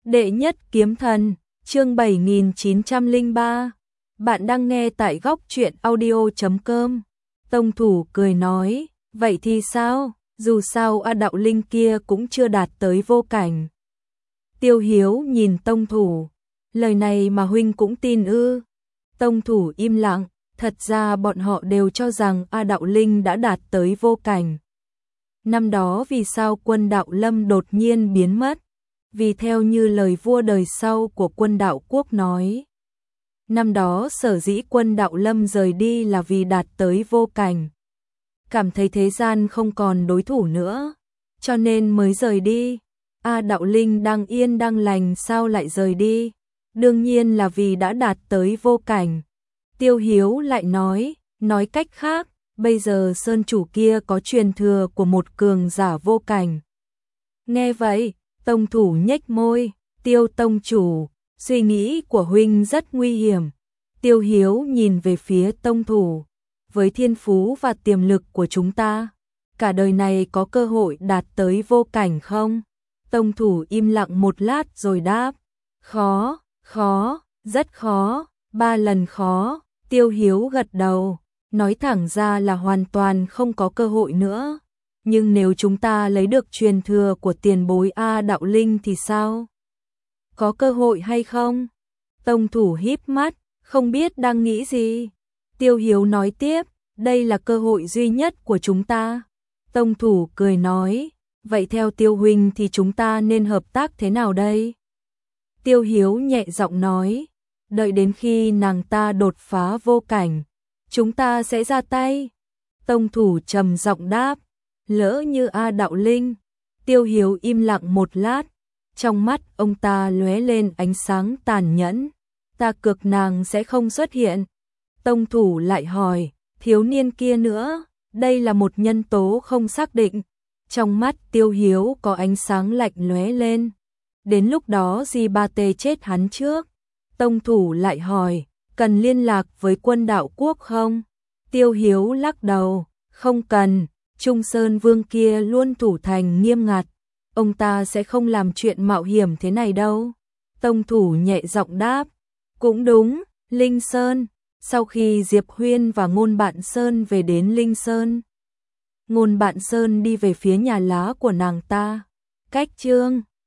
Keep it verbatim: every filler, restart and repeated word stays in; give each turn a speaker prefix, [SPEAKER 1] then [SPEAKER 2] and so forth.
[SPEAKER 1] Đệ nhất kiếm thần, chương bảy nghìn chín trăm lẻ ba. Bạn đang nghe tại góc truyện audio chấm com. Tông thủ cười nói, vậy thì sao, dù sao A Đạo Linh kia cũng chưa đạt tới vô cảnh. Tiêu Hiếu nhìn tông thủ, lời này mà huynh cũng tin ư? Tông thủ im lặng, thật ra bọn họ đều cho rằng A Đạo Linh đã đạt tới vô cảnh. Năm đó vì sao Quân Đạo Lâm đột nhiên biến mất? Vì theo như lời vua đời sau của Quân Đạo Quốc nói, năm đó sở dĩ Quân Đạo Lâm rời đi là vì đạt tới vô cảnh, cảm thấy thế gian không còn đối thủ nữa, cho nên mới rời đi. A Đạo Linh đang yên đang lành sao lại rời đi? Đương nhiên là vì đã đạt tới vô cảnh. Tiêu Hiếu lại nói, nói cách khác, bây giờ sơn chủ kia có truyền thừa của một cường giả vô cảnh. Nghe vậy, tông thủ nhếch môi, Tiêu tông chủ, suy nghĩ của huynh rất nguy hiểm. Tiêu Hiếu nhìn về phía tông thủ, với thiên phú và tiềm lực của chúng ta, cả đời này có cơ hội đạt tới vô cảnh không? Tông thủ im lặng một lát rồi đáp, khó, khó, rất khó, ba lần khó. Tiêu Hiếu gật đầu, nói thẳng ra là hoàn toàn không có cơ hội nữa. Nhưng nếu chúng ta lấy được truyền thừa của tiền bối A Đạo Linh thì sao? Có cơ hội hay không? Tông thủ híp mắt, không biết đang nghĩ gì. Tiêu Hiếu nói tiếp, đây là cơ hội duy nhất của chúng ta. Tông thủ cười nói, vậy theo Tiêu huynh thì chúng ta nên hợp tác thế nào đây? Tiêu Hiếu nhẹ giọng nói, đợi đến khi nàng ta đột phá vô cảnh, chúng ta sẽ ra tay. Tông thủ trầm giọng đáp, lỡ như A Đạo Linh. Tiêu Hiếu im lặng một lát, trong mắt ông ta lóe lên ánh sáng tàn nhẫn, ta cược nàng sẽ không xuất hiện. Tông thủ lại hỏi, thiếu niên kia nữa, đây là một nhân tố không xác định. Trong mắt Tiêu Hiếu có ánh sáng lạnh lóe lên, đến lúc đó Di Ba Tê chết hắn trước. Tông thủ lại hỏi, cần liên lạc với Quân Đạo Quốc không? Tiêu Hiếu lắc đầu, không cần, Trung Sơn Vương kia luôn thủ thành nghiêm ngặt, ông ta sẽ không làm chuyện mạo hiểm thế này đâu. Tông thủ nhẹ giọng đáp, cũng đúng, Linh Sơn. Sau khi Diệp Huyên và Ngôn Bạn Sơn về đến Linh Sơn, Ngôn Bạn Sơn đi về phía nhà lá của nàng ta, cách Trương